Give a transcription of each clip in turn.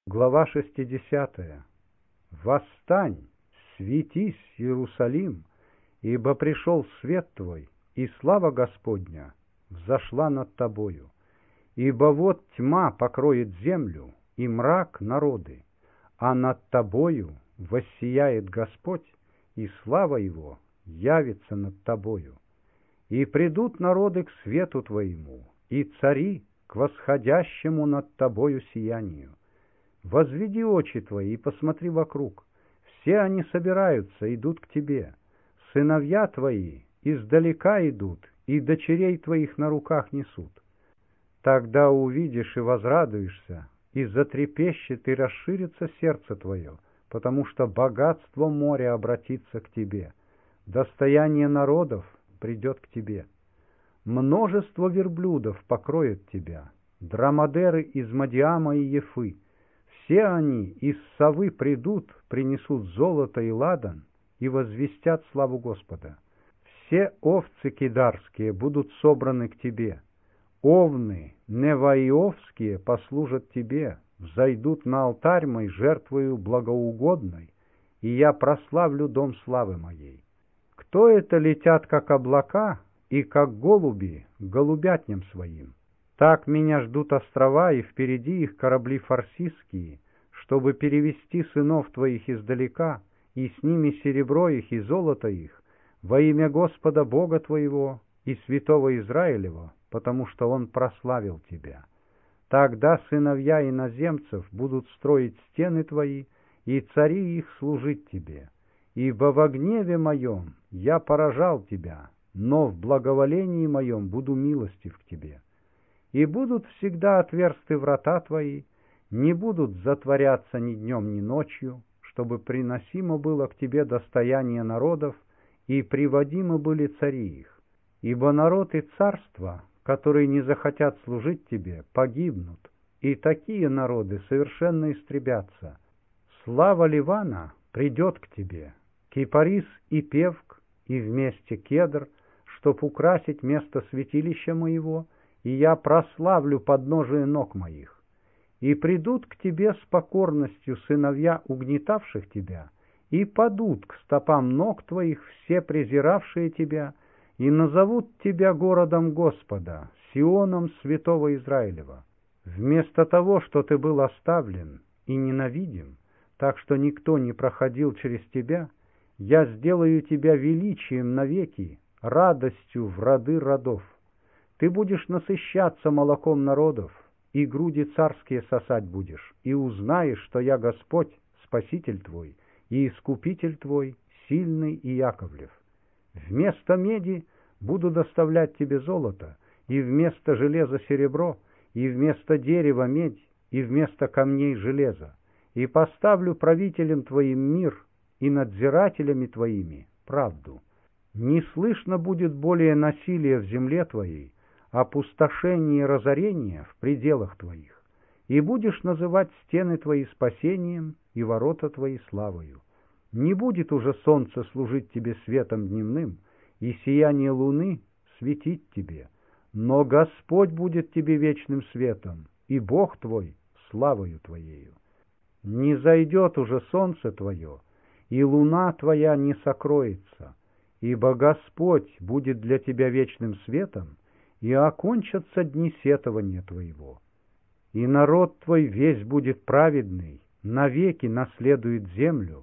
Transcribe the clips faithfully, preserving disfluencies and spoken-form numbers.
Глава шестидесятая. «Восстань, светись, Иерусалим, ибо пришел свет твой, и слава Господня взошла над тобою. Ибо вот тьма покроет землю, и мрак народы, а над тобою воссияет Господь, и слава Его явится над тобою. И придут народы к свету твоему, и цари к восходящему над тобою сиянию. Возведи очи твои и посмотри вокруг. Все они собираются, идут к тебе. Сыновья твои издалека идут, и дочерей твоих на руках несут. Тогда увидишь и возрадуешься, и затрепещет и расширится сердце твое, потому что богатство моря обратится к тебе, достояние народов придет к тебе. Множество верблюдов покроет тебя, драмадеры из Мадиама и Ефы. Все они из совы придут, принесут золото и ладан и возвестят славу Господа. Все овцы кидарские будут собраны к тебе. Овны неваиовские послужат тебе, взойдут на алтарь мой жертвою благоугодной, и я прославлю дом славы моей. Кто это летят, как облака, и как голуби к голубятням своим? Так меня ждут острова, и впереди их корабли фарсистские, чтобы перевести сынов твоих издалека, и с ними серебро их и золото их, во имя Господа Бога твоего и святого Израилева, потому что Он прославил тебя. Тогда сыновья иноземцев будут строить стены твои, и цари их служить тебе. Ибо во гневе моем я поражал тебя, но в благоволении моем буду милостив к тебе. И будут всегда отверсты врата твои, не будут затворяться ни днем, ни ночью, чтобы приносимо было к тебе достояние народов, и приводимы были цари их. Ибо народ и царство, которые не захотят служить тебе, погибнут, и такие народы совершенно истребятся. Слава Ливана придет к тебе, кипарис и певк, и вместе кедр, чтоб украсить место святилища моего, и я прославлю подножие ног моих. И придут к тебе с покорностью сыновья угнетавших тебя, и падут к стопам ног твоих все презиравшие тебя, и назовут тебя городом Господа, Сионом святого Израилева. Вместо того, что ты был оставлен и ненавидим, так что никто не проходил через тебя, я сделаю тебя величием навеки, радостью в роды родов. Ты будешь насыщаться молоком народов, и груди царские сосать будешь, и узнаешь, что я Господь, Спаситель твой, и Искупитель твой, сильный и Яковлев. Вместо меди буду доставлять тебе золото, и вместо железа серебро, и вместо дерева медь, и вместо камней железо, и поставлю правителем твоим мир, и надзирателями твоими правду. Не слышно будет более насилия в земле твоей, опустошение и разорение в пределах твоих, и будешь называть стены твои спасением и ворота твои славою. Не будет уже солнце служить тебе светом дневным, и сияние луны светить тебе, но Господь будет тебе вечным светом, и Бог твой славою твоею. Не зайдет уже солнце твое, и луна твоя не сокроется, ибо Господь будет для тебя вечным светом, и окончатся дни сетования твоего. И народ твой весь будет праведный, навеки наследует землю,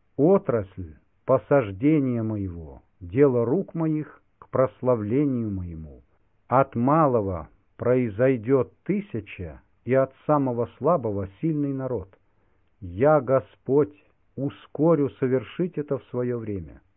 отрасль посаждения моего, дело рук моих к прославлению моему. От малого произойдет тысяча, и от самого слабого сильный народ. Я, Господь, ускорю совершить это в свое время.